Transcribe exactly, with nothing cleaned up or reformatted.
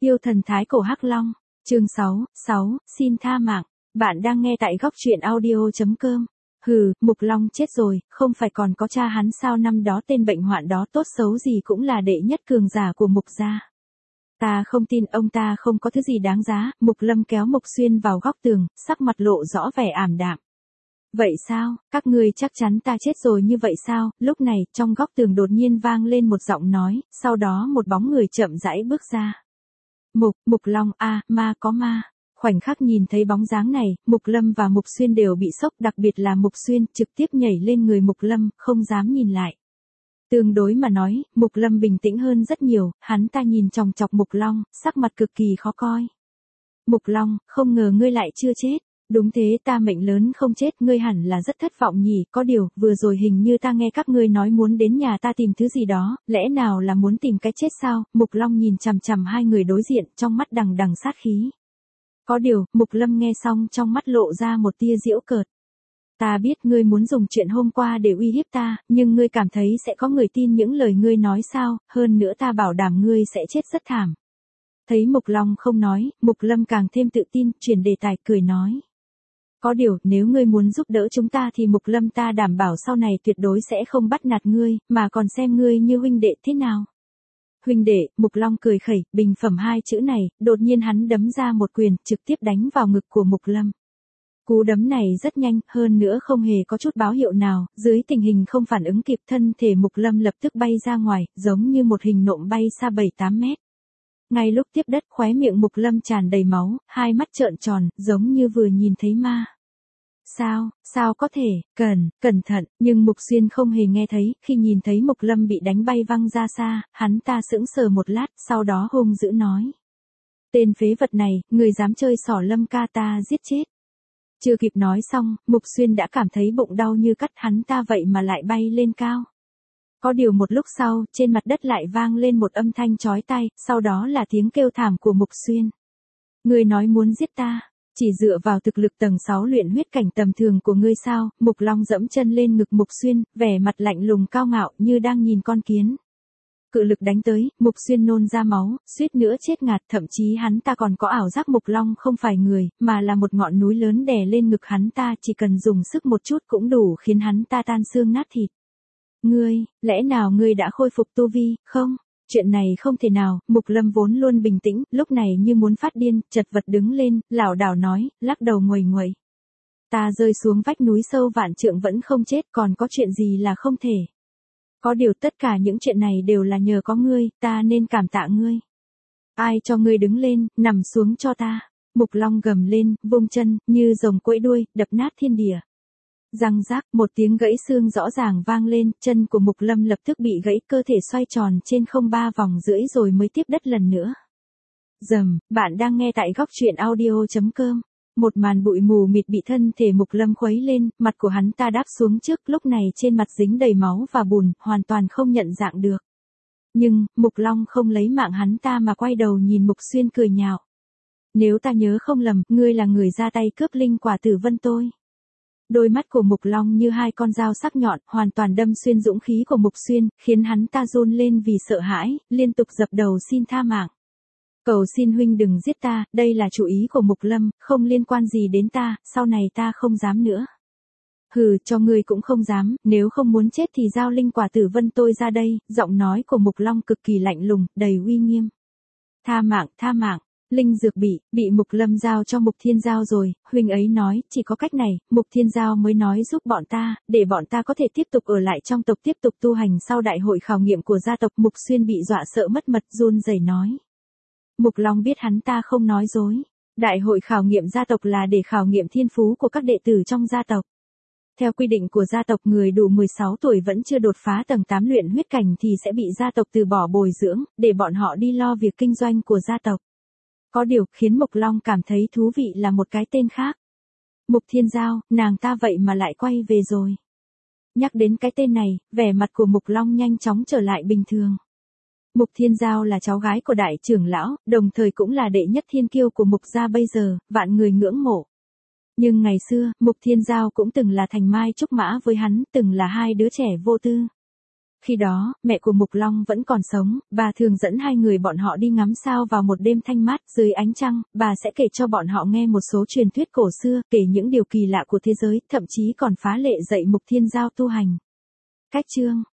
Yêu thần thái cổ Hắc Long, chương sáu, sáu, xin tha mạng. Bạn đang nghe tại góc truyện audio chấm com. Hừ, Mục Long chết rồi, không phải còn có cha hắn sao, năm đó tên bệnh hoạn đó tốt xấu gì cũng là đệ nhất cường giả của Mục gia. Ta không tin ông ta không có thứ gì đáng giá. Mục Lâm kéo Mục Xuyên vào góc tường, sắc mặt lộ rõ vẻ ảm đạm. Vậy sao, các ngươi chắc chắn ta chết rồi như vậy sao? Lúc này, trong góc tường đột nhiên vang lên một giọng nói, sau đó một bóng người chậm rãi bước ra. Mục, Mục Long, a, à, ma có ma. Khoảnh khắc nhìn thấy bóng dáng này, Mục Lâm và Mục Xuyên đều bị sốc, đặc biệt là Mục Xuyên, trực tiếp nhảy lên người Mục Lâm, không dám nhìn lại. Tương đối mà nói, Mục Lâm bình tĩnh hơn rất nhiều, hắn ta nhìn chòng chọc Mục Long, sắc mặt cực kỳ khó coi. Mục Long, không ngờ ngươi lại chưa chết. Đúng thế, ta mệnh lớn không chết, ngươi hẳn là rất thất vọng nhỉ, có điều, vừa rồi hình như ta nghe các ngươi nói muốn đến nhà ta tìm thứ gì đó, lẽ nào là muốn tìm cái chết sao? Mục Long nhìn chằm chằm hai người đối diện, trong mắt đằng đằng sát khí. Có điều, Mục Lâm nghe xong trong mắt lộ ra một tia giễu cợt. Ta biết ngươi muốn dùng chuyện hôm qua để uy hiếp ta, nhưng ngươi cảm thấy sẽ có người tin những lời ngươi nói sao, hơn nữa ta bảo đảm ngươi sẽ chết rất thảm. Thấy Mục Long không nói, Mục Lâm càng thêm tự tin, chuyển đề tài, cười nói. Có điều, nếu ngươi muốn giúp đỡ chúng ta thì Mục Lâm ta đảm bảo sau này tuyệt đối sẽ không bắt nạt ngươi, mà còn xem ngươi như huynh đệ thế nào. Huynh đệ, Mục Long cười khẩy, bình phẩm hai chữ này, đột nhiên hắn đấm ra một quyền, trực tiếp đánh vào ngực của Mục Lâm. Cú đấm này rất nhanh, hơn nữa không hề có chút báo hiệu nào, dưới tình hình không phản ứng kịp, thân thể Mục Lâm lập tức bay ra ngoài, giống như một hình nộm bay xa bảy tám mét. Ngay lúc tiếp đất, khóe miệng Mục Lâm tràn đầy máu, hai mắt trợn tròn, giống như vừa nhìn thấy ma. Sao, sao có thể, cần, cẩn thận, nhưng Mục Xuyên không hề nghe thấy, khi nhìn thấy Mục Lâm bị đánh bay văng ra xa, hắn ta sững sờ một lát, sau đó hung dữ nói. Tên phế vật này, người dám chơi xỏ Lâm ca ta giết chết. Chưa kịp nói xong, Mục Xuyên đã cảm thấy bụng đau như cắt, hắn ta vậy mà lại bay lên cao. Có điều một lúc sau, trên mặt đất lại vang lên một âm thanh chói tai, sau đó là tiếng kêu thảm của Mục Xuyên. Ngươi nói muốn giết ta, chỉ dựa vào thực lực tầng sáu luyện huyết cảnh tầm thường của ngươi sao? Mục Long dẫm chân lên ngực Mục Xuyên, vẻ mặt lạnh lùng cao ngạo như đang nhìn con kiến. Cự lực đánh tới, Mục Xuyên nôn ra máu, suýt nữa chết ngạt, thậm chí hắn ta còn có ảo giác Mục Long không phải người, mà là một ngọn núi lớn đè lên ngực hắn ta, chỉ cần dùng sức một chút cũng đủ khiến hắn ta tan xương nát thịt. Ngươi, lẽ nào ngươi đã khôi phục tu vi, không? Chuyện này không thể nào, Mục Lâm vốn luôn bình tĩnh, lúc này như muốn phát điên, chật vật đứng lên, lảo đảo nói, lắc đầu nguầy nguầy. Ta rơi xuống vách núi sâu vạn trượng vẫn không chết, còn có chuyện gì là không thể. Có điều tất cả những chuyện này đều là nhờ có ngươi, ta nên cảm tạ ngươi. Ai cho ngươi đứng lên, nằm xuống cho ta. Mục Long gầm lên, vung chân, như rồng quẫy đuôi, đập nát thiên địa. Răng rác, một tiếng gãy xương rõ ràng vang lên, chân của Mục Lâm lập tức bị gãy, cơ thể xoay tròn trên không ba vòng rưỡi rồi mới tiếp đất lần nữa. Dầm, bạn đang nghe tại góc truyện audio chấm com. Một màn bụi mù mịt bị thân thể Mục Lâm khuấy lên, mặt của hắn ta đáp xuống trước, lúc này trên mặt dính đầy máu và bùn, hoàn toàn không nhận dạng được. Nhưng, Mục Long không lấy mạng hắn ta mà quay đầu nhìn Mục Xuyên cười nhạo. Nếu ta nhớ không lầm, ngươi là người ra tay cướp linh quả Tử Vân tôi. Đôi mắt của Mục Long như hai con dao sắc nhọn, hoàn toàn đâm xuyên dũng khí của Mục Xuyên, khiến hắn ta run lên vì sợ hãi, liên tục dập đầu xin tha mạng. Cầu xin huynh đừng giết ta, đây là chủ ý của Mục Lâm, không liên quan gì đến ta, sau này ta không dám nữa. Hừ, cho ngươi cũng không dám, nếu không muốn chết thì giao linh quả Tử Vân tôi ra đây, giọng nói của Mục Long cực kỳ lạnh lùng, đầy uy nghiêm. Tha mạng, tha mạng. Linh dược bị, bị Mục Lâm giao cho Mục Thiên Giao rồi, huynh ấy nói, chỉ có cách này, Mục Thiên Giao mới nói giúp bọn ta, để bọn ta có thể tiếp tục ở lại trong tộc tiếp tục tu hành sau đại hội khảo nghiệm của gia tộc. Mục Xuyên bị dọa sợ mất mật, run rẩy nói. Mục Long biết hắn ta không nói dối. Đại hội khảo nghiệm gia tộc là để khảo nghiệm thiên phú của các đệ tử trong gia tộc. Theo quy định của gia tộc, người đủ mười sáu tuổi vẫn chưa đột phá tầng tám luyện huyết cảnh thì sẽ bị gia tộc từ bỏ bồi dưỡng, để bọn họ đi lo việc kinh doanh của gia tộc. Có điều, khiến Mục Long cảm thấy thú vị là một cái tên khác. Mục Thiên Giao, nàng ta vậy mà lại quay về rồi. Nhắc đến cái tên này, vẻ mặt của Mục Long nhanh chóng trở lại bình thường. Mục Thiên Giao là cháu gái của đại trưởng lão, đồng thời cũng là đệ nhất thiên kiêu của Mục gia bây giờ, vạn người ngưỡng mộ. Nhưng ngày xưa, Mục Thiên Giao cũng từng là thành mai trúc mã với hắn, từng là hai đứa trẻ vô tư. Khi đó, mẹ của Mục Long vẫn còn sống, bà thường dẫn hai người bọn họ đi ngắm sao vào một đêm thanh mát, dưới ánh trăng, bà sẽ kể cho bọn họ nghe một số truyền thuyết cổ xưa, kể những điều kỳ lạ của thế giới, thậm chí còn phá lệ dạy Mục Thiên Giao tu hành. Cách chương